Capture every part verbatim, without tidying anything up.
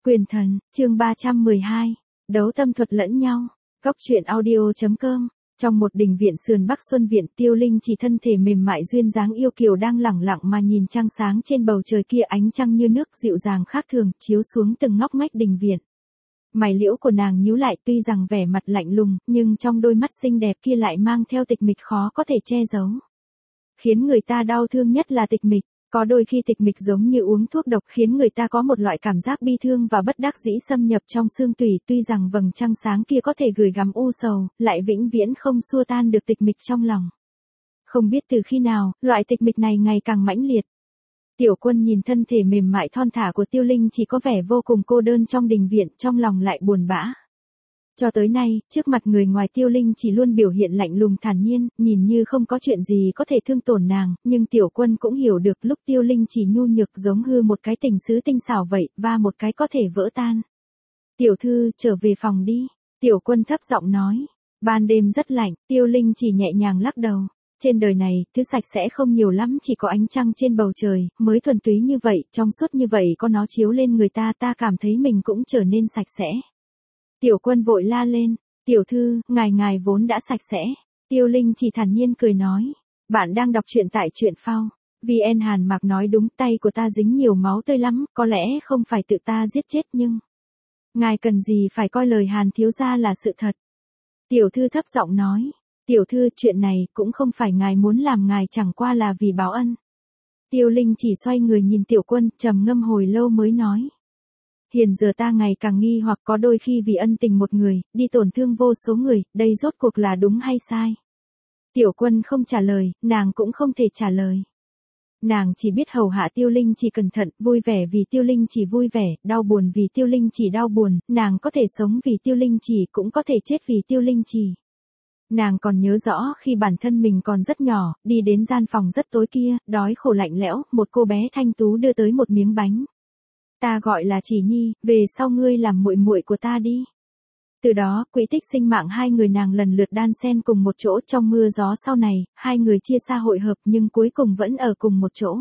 Quyền thần, chương ba trăm mười hai, đấu tâm thuật lẫn nhau. Góc truyện audio chấm com. Trong một đình viện sườn Bắc Xuân Viện, Tiêu Linh chỉ thân thể mềm mại duyên dáng yêu kiều đang lẳng lặng mà nhìn trăng sáng trên bầu trời kia, ánh trăng như nước dịu dàng khác thường chiếu xuống từng ngóc ngách đình viện. Mày liễu của nàng nhíu lại, tuy rằng vẻ mặt lạnh lùng, nhưng trong đôi mắt xinh đẹp kia lại mang theo tịch mịch khó có thể che giấu. Khiến người ta đau thương nhất là tịch mịch. Có đôi khi tịch mịch giống như uống thuốc độc, khiến người ta có một loại cảm giác bi thương và bất đắc dĩ xâm nhập trong xương tủy. Tuy rằng vầng trăng sáng kia có thể gửi gắm u sầu, lại vĩnh viễn không xua tan được tịch mịch trong lòng. Không biết từ khi nào, loại tịch mịch này ngày càng mãnh liệt. Tiểu Quân nhìn thân thể mềm mại thon thả của Tiêu Linh chỉ có vẻ vô cùng cô đơn trong đình viện, trong lòng lại buồn bã. Cho tới nay, trước mặt người ngoài Tiêu Linh chỉ luôn biểu hiện lạnh lùng thản nhiên, nhìn như không có chuyện gì có thể thương tổn nàng, nhưng Tiểu Quân cũng hiểu được lúc Tiêu Linh chỉ nhu nhược giống hư một cái tình sứ tinh xảo vậy, và một cái có thể vỡ tan. Tiểu thư, trở về phòng đi. Tiểu Quân thấp giọng nói. Ban đêm rất lạnh, Tiêu Linh chỉ nhẹ nhàng lắc đầu. Trên đời này, thứ sạch sẽ không nhiều lắm, chỉ có ánh trăng trên bầu trời, mới thuần túy như vậy, trong suốt như vậy, có nó chiếu lên người ta, ta cảm thấy mình cũng trở nên sạch sẽ. Tiểu Quân vội la lên, tiểu thư, ngài ngài vốn đã sạch sẽ. Tiêu Linh chỉ thản nhiên cười nói, bạn đang đọc truyện tại truyện phao. vê en Hàn Mạc nói đúng, tay của ta dính nhiều máu tươi lắm, có lẽ không phải tự ta giết chết nhưng... Ngài cần gì phải coi lời Hàn thiếu gia là sự thật. Tiểu thư thấp giọng nói, tiểu thư, chuyện này cũng không phải ngài muốn làm, ngài chẳng qua là vì báo ân. Tiêu Linh chỉ xoay người nhìn Tiểu Quân, trầm ngâm hồi lâu mới nói. Hiện giờ ta ngày càng nghi hoặc, có đôi khi vì ân tình một người, đi tổn thương vô số người, đây rốt cuộc là đúng hay sai? Tiểu Quân không trả lời, nàng cũng không thể trả lời. Nàng chỉ biết hầu hạ Tiêu Linh chỉ cẩn thận, vui vẻ vì Tiêu Linh chỉ vui vẻ, đau buồn vì Tiêu Linh chỉ đau buồn, nàng có thể sống vì Tiêu Linh chỉ, cũng có thể chết vì Tiêu Linh chỉ. Nàng còn nhớ rõ khi bản thân mình còn rất nhỏ, đi đến gian phòng rất tối kia, đói khổ lạnh lẽo, một cô bé thanh tú đưa tới một miếng bánh. Ta gọi là Chỉ Nhi, về sau ngươi làm muội muội của ta đi. Từ đó, quỹ tích sinh mạng hai người nàng lần lượt đan xen cùng một chỗ. Trong mưa gió sau này, hai người chia xa hội hợp nhưng cuối cùng vẫn ở cùng một chỗ.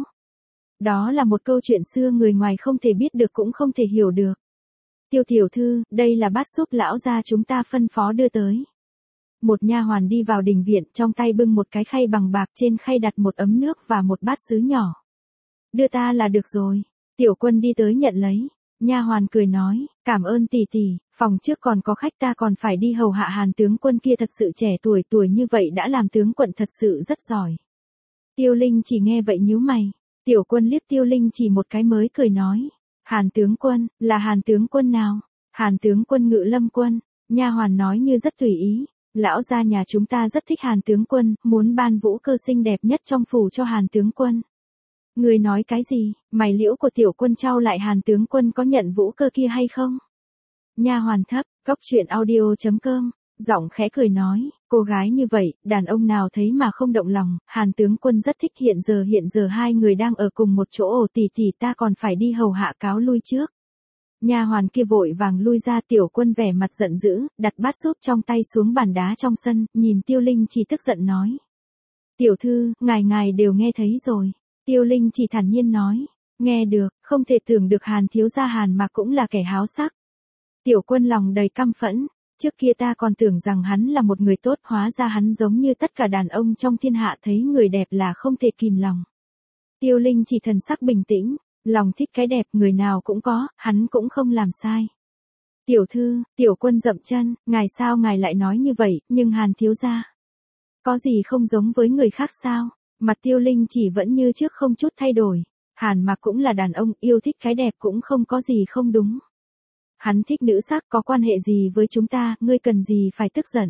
Đó là một câu chuyện xưa người ngoài không thể biết được cũng không thể hiểu được. Tiêu tiểu thư, đây là bát súp lão gia chúng ta phân phó đưa tới. Một nha hoàn đi vào đình viện, trong tay bưng một cái khay bằng bạc, trên khay đặt một ấm nước và một bát sứ nhỏ. Đưa ta là được rồi. Tiểu Quân đi tới nhận lấy. Nha hoàn cười nói, cảm ơn tỷ tỷ, phòng trước còn có khách, ta còn phải đi hầu hạ Hàn tướng quân kia, thật sự trẻ tuổi, tuổi như vậy đã làm tướng quận, thật sự rất giỏi. Tiêu Linh chỉ nghe vậy nhíu mày. Tiểu Quân liếc Tiêu Linh chỉ một cái mới cười nói, Hàn tướng quân, là Hàn tướng quân nào? Hàn tướng quân Ngự Lâm quân. Nha hoàn nói như rất tùy ý, lão gia nhà chúng ta rất thích Hàn tướng quân, muốn ban vũ cơ xinh đẹp nhất trong phủ cho Hàn tướng quân. Người nói cái gì? Mày liễu của Tiểu Quân trao lại, Hàn tướng quân có nhận vũ cơ kia hay không? Nha hoàn thấp, góc truyện audio chấm com, giọng khẽ cười nói, cô gái như vậy, đàn ông nào thấy mà không động lòng, Hàn tướng quân rất thích. Hiện giờ hiện giờ hai người đang ở cùng một chỗ, ồ tỷ tỷ, ta còn phải đi hầu hạ, cáo lui trước. Nha hoàn kia vội vàng lui ra. Tiểu Quân vẻ mặt giận dữ, đặt bát súp trong tay xuống bàn đá trong sân, nhìn Tiêu Linh chỉ tức giận nói. Tiểu thư, ngài ngài đều nghe thấy rồi. Tiêu Linh chỉ thản nhiên nói, nghe được, không thể tưởng được Hàn thiếu gia Hàn Mạc cũng là kẻ háo sắc. Tiểu Quân lòng đầy căm phẫn, trước kia ta còn tưởng rằng hắn là một người tốt, hóa ra hắn giống như tất cả đàn ông trong thiên hạ, thấy người đẹp là không thể kìm lòng. Tiêu Linh chỉ thần sắc bình tĩnh, lòng thích cái đẹp người nào cũng có, hắn cũng không làm sai. Tiểu thư, Tiểu Quân dậm chân, ngài sao ngài lại nói như vậy, nhưng Hàn thiếu gia có gì không giống với người khác sao? Mặt Tiêu Linh chỉ vẫn như trước không chút thay đổi. Hàn Mạc cũng là đàn ông, yêu thích cái đẹp cũng không có gì không đúng. Hắn thích nữ sắc, có quan hệ gì với chúng ta, ngươi cần gì phải tức giận.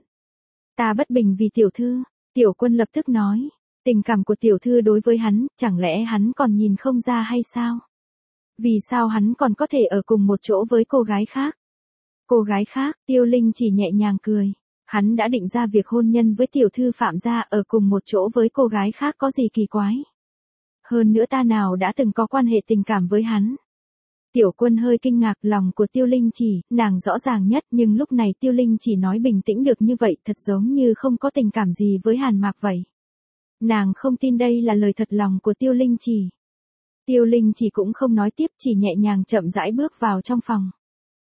Ta bất bình vì tiểu thư. Tiểu Quân lập tức nói, tình cảm của tiểu thư đối với hắn, chẳng lẽ hắn còn nhìn không ra hay sao? Vì sao hắn còn có thể ở cùng một chỗ với cô gái khác? Cô gái khác? Tiêu Linh chỉ nhẹ nhàng cười. Hắn đã định ra việc hôn nhân với tiểu thư Phạm gia, ở cùng một chỗ với cô gái khác có gì kỳ quái. Hơn nữa ta nào đã từng có quan hệ tình cảm với hắn. Tiểu Quân hơi kinh ngạc, lòng của Tiêu Linh chỉ, nàng rõ ràng nhất, nhưng lúc này Tiêu Linh chỉ nói bình tĩnh được như vậy, thật giống như không có tình cảm gì với Hàn Mạc vậy. Nàng không tin đây là lời thật lòng của Tiêu Linh chỉ. Tiêu Linh chỉ cũng không nói tiếp, chỉ nhẹ nhàng chậm rãi bước vào trong phòng.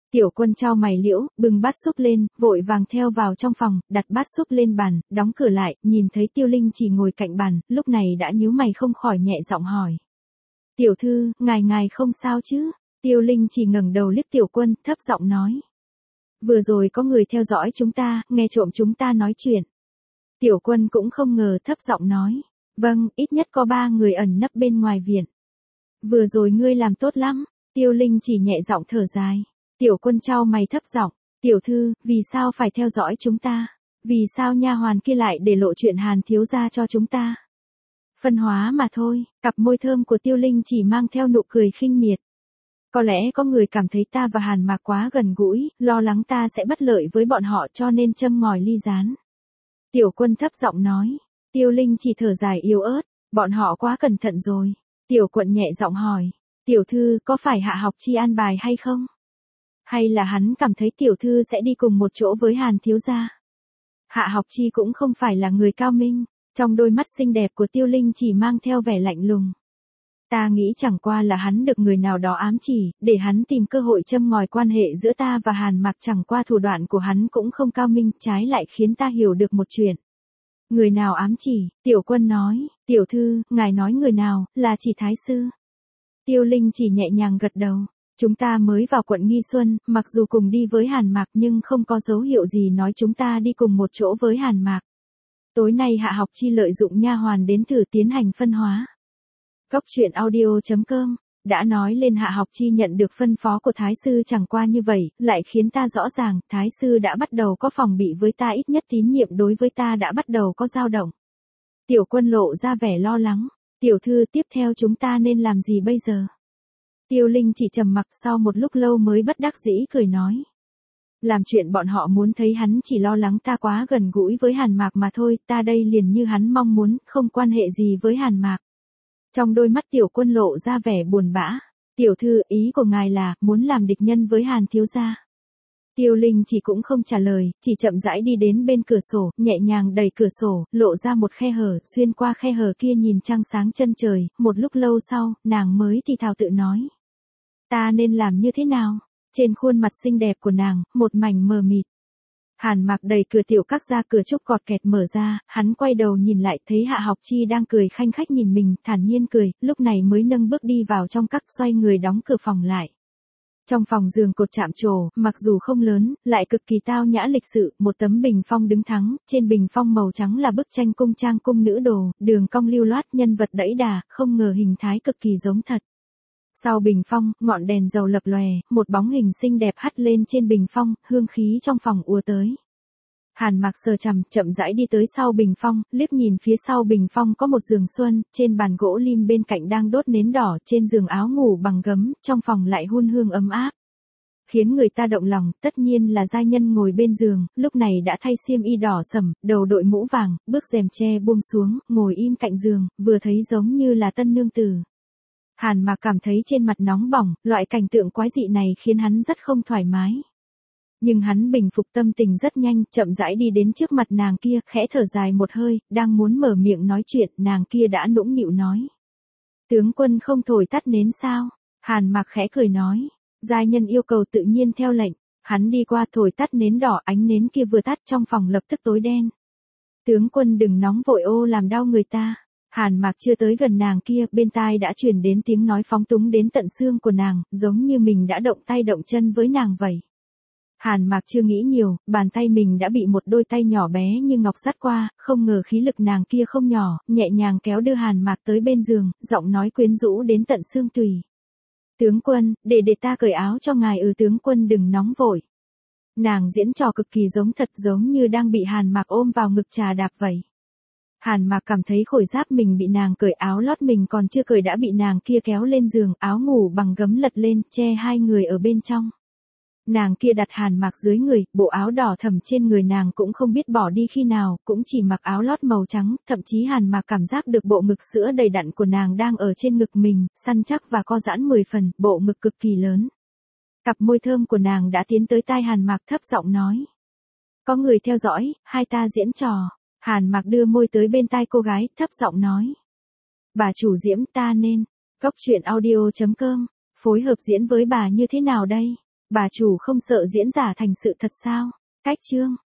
Tiểu Quân chau mày liễu, bưng bát súp lên, vội vàng theo vào trong phòng, đặt bát súp lên bàn, đóng cửa lại, nhìn thấy Tiêu Linh chỉ ngồi cạnh bàn, lúc này đã nhíu mày không khỏi nhẹ giọng hỏi. Tiểu thư, ngài ngài không sao chứ? Tiêu Linh chỉ ngẩng đầu liếc Tiểu Quân, thấp giọng nói. Vừa rồi có người theo dõi chúng ta, nghe trộm chúng ta nói chuyện. Tiểu Quân cũng không ngờ, thấp giọng nói. Vâng, ít nhất có ba người ẩn nấp bên ngoài viện. Vừa rồi ngươi làm tốt lắm. Tiêu Linh chỉ nhẹ giọng thở dài. Tiểu Quân chau mày thấp giọng. Tiểu thư, vì sao phải theo dõi chúng ta? Vì sao nha hoàn kia lại để lộ chuyện Hàn thiếu gia cho chúng ta? Phân hóa mà thôi. Cặp môi thơm của Tiêu Linh chỉ mang theo nụ cười khinh miệt. Có lẽ có người cảm thấy ta và Hàn Mạc quá gần gũi, lo lắng ta sẽ bất lợi với bọn họ cho nên châm ngòi ly gián. Tiểu Quân thấp giọng nói. Tiêu Linh chỉ thở dài yếu ớt. Bọn họ quá cẩn thận rồi. Tiểu Quận nhẹ giọng hỏi. Tiểu thư, có phải Hạ Học Chi an bài hay không? Hay là hắn cảm thấy tiểu thư sẽ đi cùng một chỗ với Hàn thiếu gia? Hạ Học Chi cũng không phải là người cao minh. Trong đôi mắt xinh đẹp của Tiêu Linh chỉ mang theo vẻ lạnh lùng. Ta nghĩ chẳng qua là hắn được người nào đó ám chỉ, để hắn tìm cơ hội châm ngòi quan hệ giữa ta và Hàn Mạc, chẳng qua thủ đoạn của hắn cũng không cao minh, trái lại khiến ta hiểu được một chuyện. Người nào ám chỉ? Tiểu Quân nói. Tiểu thư, ngài nói người nào, là chỉ Thái sư. Tiêu Linh chỉ nhẹ nhàng gật đầu. Chúng ta mới vào quận Nghi Xuân, mặc dù cùng đi với Hàn Mạc nhưng không có dấu hiệu gì nói chúng ta đi cùng một chỗ với Hàn Mạc. Tối nay Hạ Học Chi lợi dụng nha hoàn đến thử tiến hành phân hóa. Cốc truyện audio chấm com đã nói lên Hạ Học Chi nhận được phân phó của Thái sư, chẳng qua như vậy, lại khiến ta rõ ràng, Thái sư đã bắt đầu có phòng bị với ta, ít nhất tín nhiệm đối với ta đã bắt đầu có dao động. Tiểu Quân lộ ra vẻ lo lắng. Tiểu thư, tiếp theo chúng ta nên làm gì bây giờ? Tiêu Linh chỉ trầm mặc, sau một lúc lâu mới bất đắc dĩ cười nói. Làm chuyện bọn họ muốn thấy, hắn chỉ lo lắng ta quá gần gũi với Hàn Mạc mà thôi, ta đây liền như hắn mong muốn, không quan hệ gì với Hàn Mạc. Trong đôi mắt Tiểu Quân lộ ra vẻ buồn bã. Tiểu thư, ý của ngài là, muốn làm địch nhân với Hàn thiếu gia. Tiêu Linh chỉ cũng không trả lời, chỉ chậm rãi đi đến bên cửa sổ, nhẹ nhàng đẩy cửa sổ, lộ ra một khe hở, xuyên qua khe hở kia nhìn trăng sáng chân trời, một lúc lâu sau, nàng mới thì thào tự nói. Ta nên làm như thế nào? Trên khuôn mặt xinh đẹp của nàng, một mảnh mờ mịt. Hàn Mạc đẩy cửa tiểu các ra, cửa trúc cọt kẹt mở ra, hắn quay đầu nhìn lại thấy Hạ Học Chi đang cười khanh khách nhìn mình, thản nhiên cười, lúc này mới nâng bước đi vào trong các, xoay người đóng cửa phòng lại. Trong phòng giường cột chạm trổ, mặc dù không lớn, lại cực kỳ tao nhã lịch sự, một tấm bình phong đứng thẳng, trên bình phong màu trắng là bức tranh cung trang cung nữ đồ, đường cong lưu loát, nhân vật đẫy đà, không ngờ hình thái cực kỳ giống thật. Sau bình phong, ngọn đèn dầu lập lòe, một bóng hình xinh đẹp hắt lên trên bình phong, hương khí trong phòng ùa tới. Hàn Mạc sờ chằm, chậm rãi đi tới sau bình phong, liếc nhìn phía sau bình phong có một giường xuân, trên bàn gỗ lim bên cạnh đang đốt nến đỏ, trên giường áo ngủ bằng gấm, trong phòng lại hun hương ấm áp. Khiến người ta động lòng, tất nhiên là giai nhân ngồi bên giường, lúc này đã thay xiêm y đỏ sẫm, đầu đội mũ vàng, bước rèm tre buông xuống, ngồi im cạnh giường, vừa thấy giống như là tân nương tử. Hàn Mạc cảm thấy trên mặt nóng bỏng, loại cảnh tượng quái dị này khiến hắn rất không thoải mái. Nhưng hắn bình phục tâm tình rất nhanh, chậm rãi đi đến trước mặt nàng kia, khẽ thở dài một hơi, đang muốn mở miệng nói chuyện, nàng kia đã nũng nịu nói. Tướng quân không thổi tắt nến sao? Hàn Mạc khẽ cười nói. Giai nhân yêu cầu tự nhiên theo lệnh. Hắn đi qua thổi tắt nến đỏ, ánh nến kia vừa tắt trong phòng lập tức tối đen. Tướng quân đừng nóng vội ô làm đau người ta. Hàn Mạc chưa tới gần nàng kia, bên tai đã truyền đến tiếng nói phóng túng đến tận xương của nàng, giống như mình đã động tay động chân với nàng vậy. Hàn Mạc chưa nghĩ nhiều, bàn tay mình đã bị một đôi tay nhỏ bé như ngọc dắt qua, không ngờ khí lực nàng kia không nhỏ, nhẹ nhàng kéo đưa Hàn Mạc tới bên giường, giọng nói quyến rũ đến tận xương tủy. Tướng quân, để để ta cởi áo cho ngài. Ừ, tướng quân đừng nóng vội. Nàng diễn trò cực kỳ giống thật, giống như đang bị Hàn Mạc ôm vào ngực trà đạp vậy. Hàn Mạc cảm thấy khổi giáp mình bị nàng cởi, áo lót mình còn chưa cởi đã bị nàng kia kéo lên giường, áo ngủ bằng gấm lật lên, che hai người ở bên trong. Nàng kia đặt Hàn Mạc dưới người, bộ áo đỏ thẫm trên người nàng cũng không biết bỏ đi khi nào, cũng chỉ mặc áo lót màu trắng, thậm chí Hàn Mạc cảm giác được bộ ngực sữa đầy đặn của nàng đang ở trên ngực mình, săn chắc và co giãn mười phần, bộ ngực cực kỳ lớn. Cặp môi thơm của nàng đã tiến tới tai Hàn Mạc, thấp giọng nói. Có người theo dõi, hai ta diễn trò. Hàn Mạc đưa môi tới bên tai cô gái, thấp giọng nói. Bà chủ Diễm, ta nên. Cốc truyện audio chấm com phối hợp diễn với bà như thế nào đây? Bà chủ không sợ diễn giả thành sự thật sao? Cách chương.